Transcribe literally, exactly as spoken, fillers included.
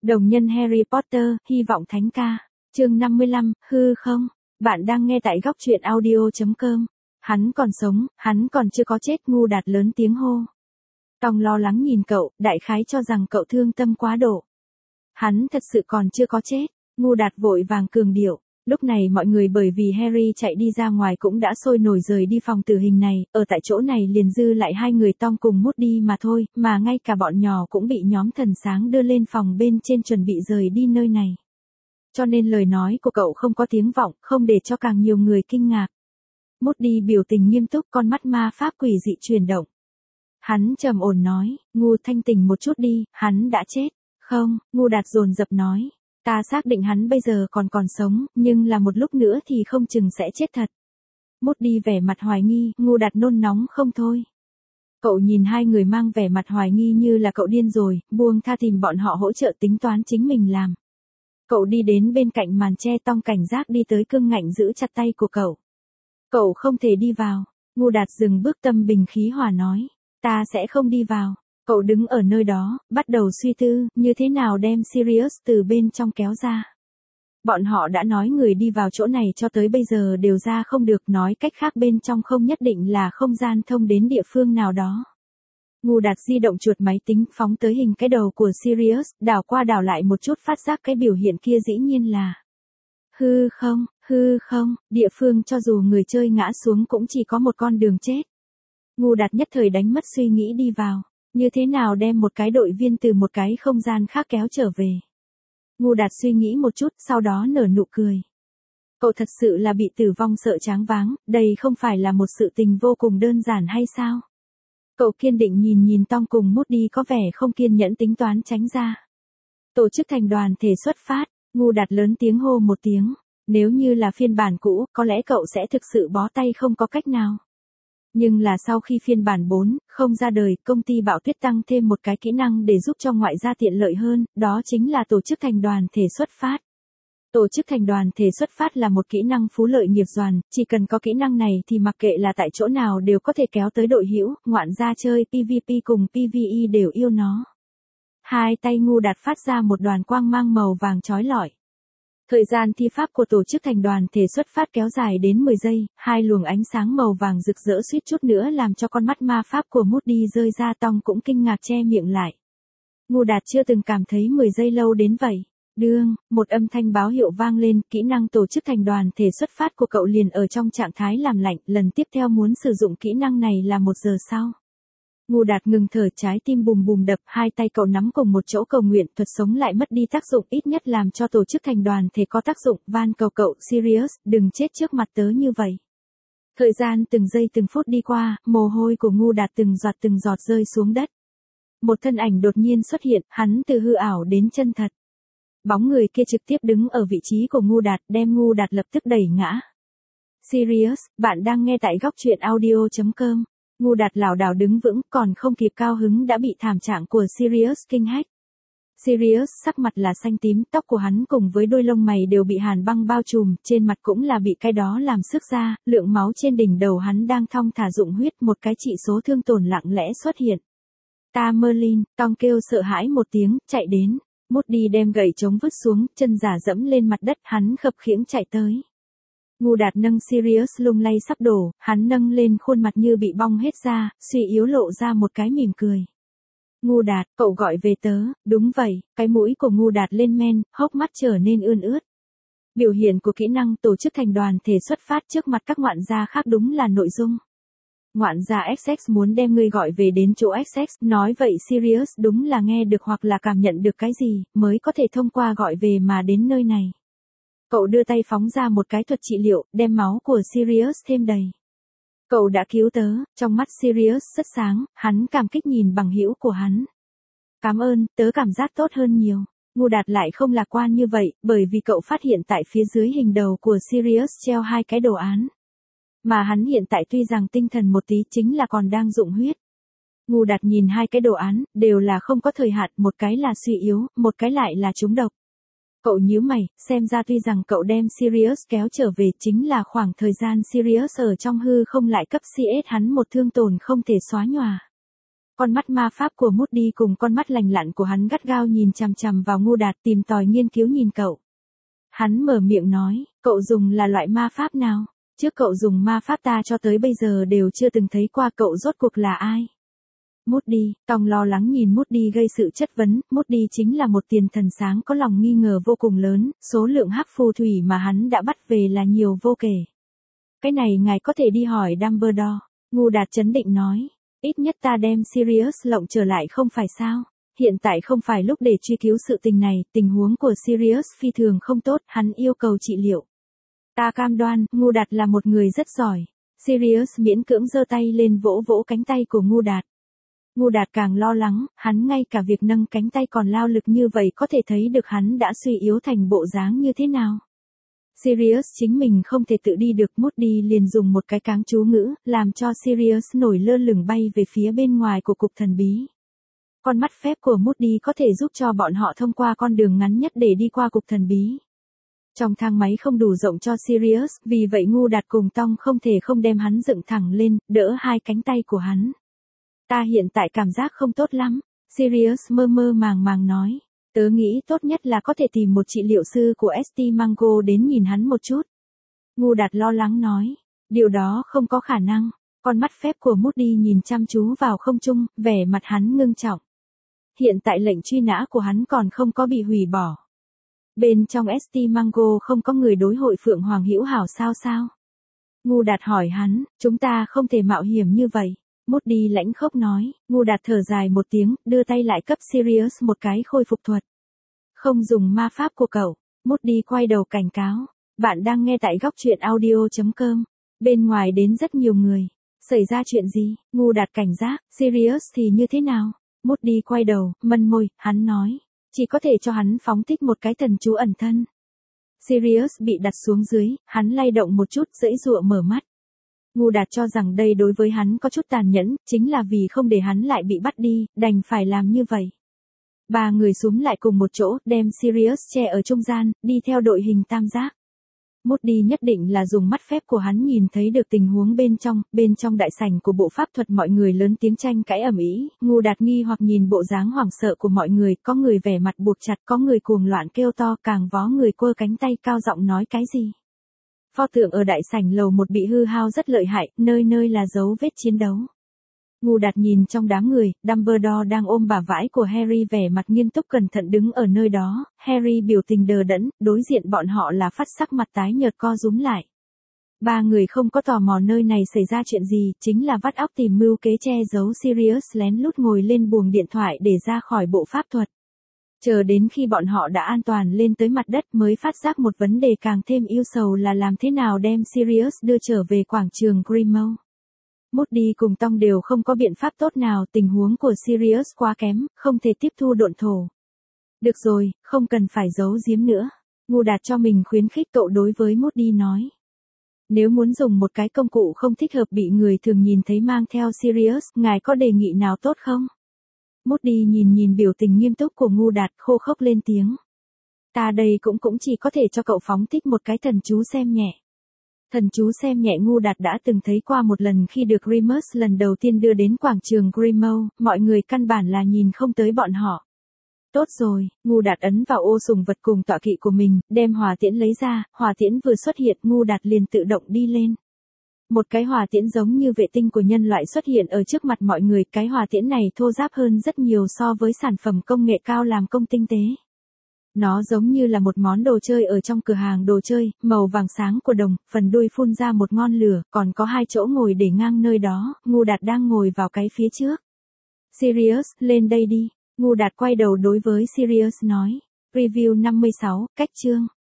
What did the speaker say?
Đồng nhân Harry Potter, hy vọng thánh ca. Chương năm mươi lăm, hư không? Bạn đang nghe tại góc truyện audio chấm com. Hắn còn sống, hắn còn chưa có chết, Ngu Đạt lớn tiếng hô. Tòng lo lắng nhìn cậu, đại khái cho rằng cậu thương tâm quá độ. Hắn thật sự còn chưa có chết, Ngu Đạt vội vàng cường điệu. Lúc này mọi người bởi vì Harry chạy đi ra ngoài cũng đã sôi nổi rời đi phòng tử hình này, ở tại chỗ này liền dư lại hai người Tom cùng Moody mà thôi, mà ngay cả bọn nhỏ cũng bị nhóm thần sáng đưa lên phòng bên trên chuẩn bị rời đi nơi này. Cho nên lời nói của cậu không có tiếng vọng, không để cho càng nhiều người kinh ngạc. Moody biểu tình nghiêm túc, con mắt ma pháp quỷ dị chuyển động. Hắn trầm ổn nói, Ngu thanh tỉnh một chút đi, hắn đã chết. Không, Ngu Đạt dồn dập nói. Ta xác định hắn bây giờ còn còn sống, nhưng là một lúc nữa thì không chừng sẽ chết thật. Moody vẻ mặt hoài nghi, Ngu Đạt nôn nóng không thôi. Cậu nhìn hai người mang vẻ mặt hoài nghi như là cậu điên rồi, buông tha tìm bọn họ hỗ trợ tính toán chính mình làm. Cậu đi đến bên cạnh màn che, Tong cảnh giác đi tới cương ngạnh giữ chặt tay của cậu. Cậu không thể đi vào. Ngu Đạt dừng bước, tâm bình khí hòa nói. Ta sẽ không đi vào. Cậu đứng ở nơi đó, bắt đầu suy tư, như thế nào đem Sirius từ bên trong kéo ra. Bọn họ đã nói người đi vào chỗ này cho tới bây giờ đều ra không được, nói cách khác bên trong không nhất định là không gian thông đến địa phương nào đó. Ngu Đạt di động chuột máy tính phóng tới hình cái đầu của Sirius, đảo qua đảo lại một chút, phát giác cái biểu hiện kia dĩ nhiên là hư không, hư không, địa phương cho dù người chơi ngã xuống cũng chỉ có một con đường chết. Ngu Đạt nhất thời đánh mất suy nghĩ đi vào. Như thế nào đem một cái đội viên từ một cái không gian khác kéo trở về? Ngu Đạt suy nghĩ một chút, sau đó nở nụ cười. Cậu thật sự là bị tử vong sợ choáng váng, đây không phải là một sự tình vô cùng đơn giản hay sao? Cậu kiên định nhìn nhìn Tong cùng Moody có vẻ không kiên nhẫn tính toán tránh ra. Tổ chức thành đoàn thể xuất phát, Ngu Đạt lớn tiếng hô một tiếng. Nếu như là phiên bản cũ, có lẽ cậu sẽ thực sự bó tay không có cách nào. Nhưng là sau khi phiên bản bốn không ra đời, công ty Bạo Tuyết tăng thêm một cái kỹ năng để giúp cho ngoại gia tiện lợi hơn, đó chính là tổ chức thành đoàn thể xuất phát. Tổ chức thành đoàn thể xuất phát là một kỹ năng phú lợi nghiệp doàn, chỉ cần có kỹ năng này thì mặc kệ là tại chỗ nào đều có thể kéo tới đội hữu, ngoạn gia chơi pê vê pê cùng pê vê e đều yêu nó. Hai tay Ngu Đạt phát ra một đoàn quang mang màu vàng chói lọi. Thời gian thi pháp của tổ chức thành đoàn thể xuất phát kéo dài đến mười giây, hai luồng ánh sáng màu vàng rực rỡ suýt chút nữa làm cho con mắt ma pháp của Moody rơi ra, Tong cũng kinh ngạc che miệng lại. Ngu Đạt chưa từng cảm thấy mười giây lâu đến vậy. Đương, một âm thanh báo hiệu vang lên, kỹ năng tổ chức thành đoàn thể xuất phát của cậu liền ở trong trạng thái làm lạnh, lần tiếp theo muốn sử dụng kỹ năng này là một giờ sau. Ngu Đạt ngừng thở, trái tim bùm bùm đập, hai tay cậu nắm cùng một chỗ cầu nguyện thuật sống lại mất đi tác dụng, ít nhất làm cho tổ chức thành đoàn thể có tác dụng, van cầu cậu, Sirius, đừng chết trước mặt tớ như vậy. Thời gian từng giây từng phút đi qua, mồ hôi của Ngu Đạt từng giọt từng giọt rơi xuống đất. Một thân ảnh đột nhiên xuất hiện, hắn từ hư ảo đến chân thật. Bóng người kia trực tiếp đứng ở vị trí của Ngu Đạt, đem Ngu Đạt lập tức đẩy ngã. Sirius, bạn đang nghe tại góc truyện audio chấm com. Ngu Đạt lảo đảo đứng vững, còn không kịp cao hứng đã bị thảm trạng của Sirius kinh hách. Sirius sắc mặt là xanh tím, tóc của hắn cùng với đôi lông mày đều bị hàn băng bao trùm, trên mặt cũng là bị cái đó làm sức ra, lượng máu trên đỉnh đầu hắn đang thong thả dụng huyết, một cái chỉ số thương tổn lặng lẽ xuất hiện. Ta Merlin, Tong kêu sợ hãi một tiếng, chạy đến. Moody đem gậy chống vứt xuống, chân giả dẫm lên mặt đất, hắn khập khiễng chạy tới. Ngu Đạt nâng Sirius lung lay sắp đổ, hắn nâng lên khuôn mặt như bị bong hết ra, suy yếu lộ ra một cái mỉm cười. Ngu Đạt, cậu gọi về tớ, đúng vậy, cái mũi của Ngu Đạt lên men, hốc mắt trở nên ươn ướt. Biểu hiện của kỹ năng tổ chức thành đoàn thể xuất phát trước mặt các ngoạn gia khác đúng là nội dung. Ngoạn gia ích ích muốn đem ngươi gọi về đến chỗ ích ích, nói vậy Sirius đúng là nghe được hoặc là cảm nhận được cái gì, mới có thể thông qua gọi về mà đến nơi này. Cậu đưa tay phóng ra một cái thuật trị liệu, đem máu của Sirius thêm đầy. Cậu đã cứu tớ, trong mắt Sirius rất sáng, hắn cảm kích nhìn bằng hữu của hắn. Cảm ơn, tớ cảm giác tốt hơn nhiều. Ngu Đạt lại không lạc quan như vậy, bởi vì cậu phát hiện tại phía dưới hình đầu của Sirius treo hai cái đồ án. Mà hắn hiện tại tuy rằng tinh thần một tí chính là còn đang dụng huyết. Ngu Đạt nhìn hai cái đồ án, đều là không có thời hạn, một cái là suy yếu, một cái lại là trúng độc. Cậu nhíu mày, xem ra tuy rằng cậu đem Sirius kéo trở về chính là khoảng thời gian Sirius ở trong hư không lại cấp xê ét hắn một thương tổn không thể xóa nhòa. Con mắt ma pháp của Moody cùng con mắt lành lặn của hắn gắt gao nhìn chằm chằm vào Ngô Đạt, tìm tòi nghiên cứu nhìn cậu. Hắn mở miệng nói, cậu dùng là loại ma pháp nào? Trước cậu dùng ma pháp ta cho tới bây giờ đều chưa từng thấy qua, cậu rốt cuộc là ai? Moody, Tòng lo lắng nhìn Moody gây sự chất vấn. Moody chính là một tiền thần sáng có lòng nghi ngờ vô cùng lớn, số lượng hắc phù thủy mà hắn đã bắt về là nhiều vô kể. Cái này ngài có thể đi hỏi Dumbledore. Ngô Đạt trấn định nói, ít nhất ta đem Sirius lộng trở lại không phải sao? Hiện tại không phải lúc để truy cứu sự tình này, tình huống của Sirius phi thường không tốt, hắn yêu cầu trị liệu. Ta cam đoan, Ngô Đạt là một người rất giỏi. Sirius miễn cưỡng giơ tay lên vỗ vỗ cánh tay của Ngô Đạt. Ngô Đạt càng lo lắng, hắn ngay cả việc nâng cánh tay còn lao lực như vậy có thể thấy được hắn đã suy yếu thành bộ dáng như thế nào. Sirius chính mình không thể tự đi được, Moody liền dùng một cái cáng chú ngữ, làm cho Sirius nổi lơ lửng bay về phía bên ngoài của cục thần bí. Con mắt phép của Moody có thể giúp cho bọn họ thông qua con đường ngắn nhất để đi qua cục thần bí. Trong thang máy không đủ rộng cho Sirius, vì vậy Ngô Đạt cùng Tong không thể không đem hắn dựng thẳng lên, đỡ hai cánh tay của hắn. Ta hiện tại cảm giác không tốt lắm, Sirius mơ mơ màng màng nói. Tớ nghĩ tốt nhất là có thể tìm một trị liệu sư của ét tê Mango đến nhìn hắn một chút. Ngô Đạt lo lắng nói, điều đó không có khả năng. Con mắt phép của Moody nhìn chăm chú vào không trung, vẻ mặt hắn ngưng trọng. Hiện tại lệnh truy nã của hắn còn không có bị hủy bỏ. Bên trong ét tê Mango không có người đối hội Phượng Hoàng hữu hảo sao sao? Ngô Đạt hỏi hắn, chúng ta không thể mạo hiểm như vậy. Moody lãnh khốc nói. Ngô Đạt thở dài một tiếng, đưa tay lại cấp Sirius một cái khôi phục thuật. Không dùng ma pháp của cậu. Moody quay đầu cảnh cáo. Bạn đang nghe tại góc truyện audio chấm com. Bên ngoài đến rất nhiều người. Xảy ra chuyện gì? Ngô Đạt cảnh giác. Sirius thì như thế nào? Moody quay đầu, mân môi, hắn nói. Chỉ có thể cho hắn phóng thích một cái thần chú ẩn thân. Sirius bị đặt xuống dưới, hắn lay động một chút, giãy giụa mở mắt. Ngô Đạt cho rằng đây đối với hắn có chút tàn nhẫn, chính là vì không để hắn lại bị bắt đi, đành phải làm như vậy. Ba người xúm lại cùng một chỗ, đem Sirius che ở trung gian, đi theo đội hình tam giác. Moody nhất định là dùng mắt phép của hắn nhìn thấy được tình huống bên trong, bên trong đại sảnh của bộ pháp thuật mọi người lớn tiếng tranh cãi ầm ĩ. Ngô Đạt nghi hoặc nhìn bộ dáng hoảng sợ của mọi người, có người vẻ mặt buộc chặt, có người cuồng loạn kêu to, càng vó người quơ cánh tay cao giọng nói cái gì. Pho tượng ở đại sảnh lầu một bị hư hao rất lợi hại, nơi nơi là dấu vết chiến đấu. Ngô Đạt nhìn trong đám người, Dumbledore đang ôm bả vãi của Harry vẻ mặt nghiêm túc cẩn thận đứng ở nơi đó, Harry biểu tình đờ đẫn, đối diện bọn họ là phát sắc mặt tái nhợt co rúm lại. Ba người không có tò mò nơi này xảy ra chuyện gì, chính là vắt óc tìm mưu kế che giấu Sirius lén lút ngồi lên buồng điện thoại để ra khỏi bộ pháp thuật. Chờ đến khi bọn họ đã an toàn lên tới mặt đất mới phát giác một vấn đề càng thêm ưu sầu là làm thế nào đem Sirius đưa trở về quảng trường Grimmauld. Moody cùng Tong đều không có biện pháp tốt nào, tình huống của Sirius quá kém, không thể tiếp thu độn thổ. Được rồi, không cần phải giấu giếm nữa. Ngô Đạt cho mình khuyến khích cậu đối với Moody nói. Nếu muốn dùng một cái công cụ không thích hợp bị người thường nhìn thấy mang theo Sirius, ngài có đề nghị nào tốt không? Moody nhìn nhìn biểu tình nghiêm túc của Ngô Đạt, khô khốc lên tiếng. Ta đây cũng cũng chỉ có thể cho cậu phóng thích một cái thần chú xem nhẹ. Thần chú xem nhẹ Ngô Đạt đã từng thấy qua một lần khi được Remus lần đầu tiên đưa đến quảng trường Grimmauld, mọi người căn bản là nhìn không tới bọn họ. Tốt rồi, Ngô Đạt ấn vào ô sùng vật cùng tọa kỵ của mình, đem hỏa tiễn lấy ra, hỏa tiễn vừa xuất hiện Ngô Đạt liền tự động đi lên. Một cái hỏa tiễn giống như vệ tinh của nhân loại xuất hiện ở trước mặt mọi người, cái hỏa tiễn này thô ráp hơn rất nhiều so với sản phẩm công nghệ cao làm công tinh tế. Nó giống như là một món đồ chơi ở trong cửa hàng đồ chơi, màu vàng sáng của đồng, phần đuôi phun ra một ngọn lửa, còn có hai chỗ ngồi để ngang nơi đó, Ngô Đạt đang ngồi vào cái phía trước. Sirius, lên đây đi. Ngô Đạt quay đầu đối với Sirius nói. Review năm mươi sáu, cách chương.